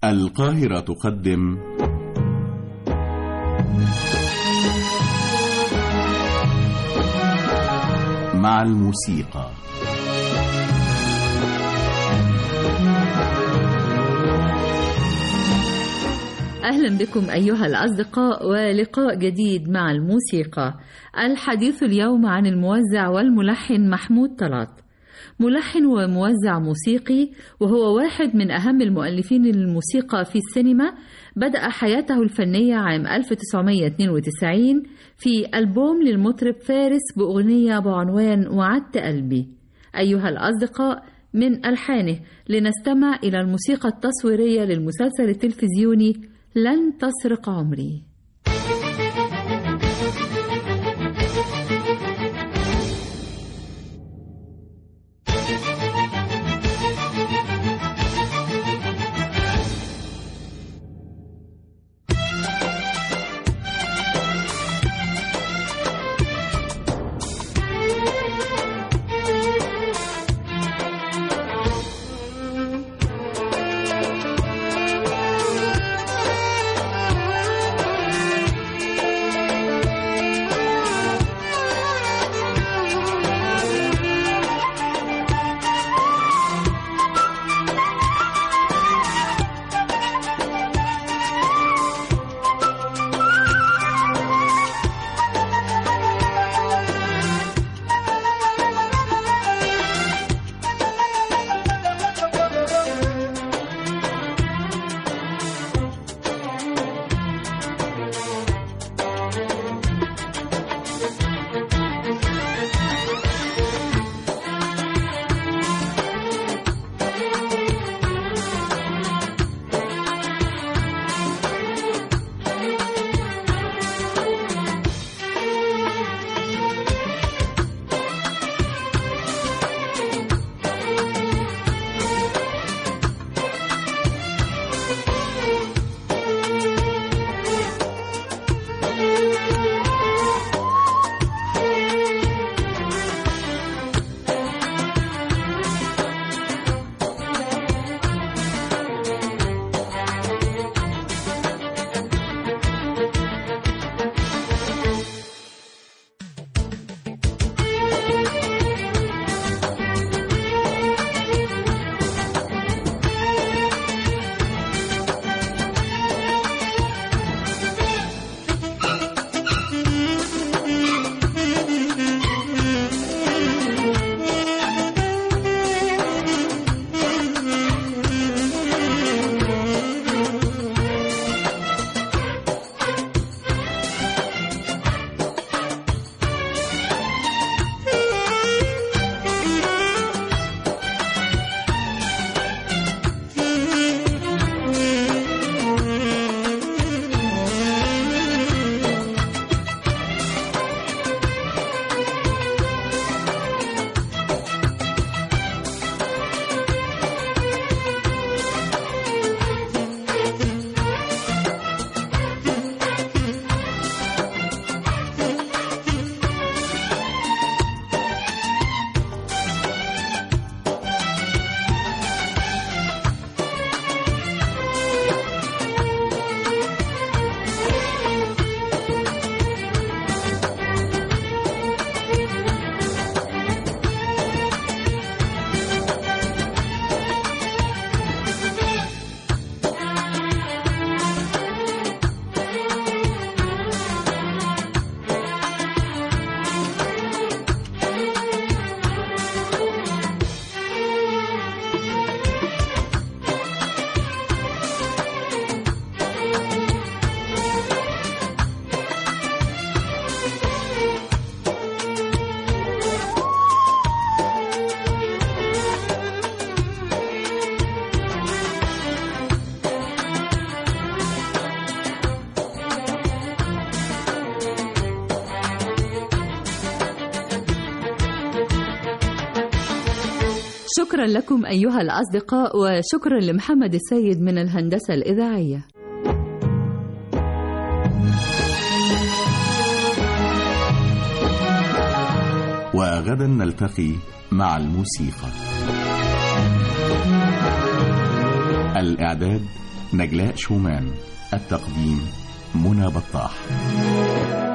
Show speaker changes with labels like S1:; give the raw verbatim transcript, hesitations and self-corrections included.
S1: القاهرة تقدم مع الموسيقى.
S2: أهلا بكم أيها الأصدقاء ولقاء جديد مع الموسيقى. الحديث اليوم عن الموزع والملحن محمود طلعت، ملحن وموزع موسيقي، وهو واحد من أهم المؤلفين للموسيقى في السينما. بدأ حياته الفنية عام ألف وتسعمائة واثنين وتسعين في ألبوم للمطرب فارس بأغنية بعنوان وعدت قلبي. أيها الأصدقاء، من ألحانه لنستمع إلى الموسيقى التصويرية للمسلسل التلفزيوني لن تسرق عمري. شكرا لكم أيها الأصدقاء، وشكرا لمحمد السيد من الهندسة الإذاعية.
S1: وغدا نلتقي مع الموسيقى. الإعداد نجلاء شومان. التقديم منى بطاح.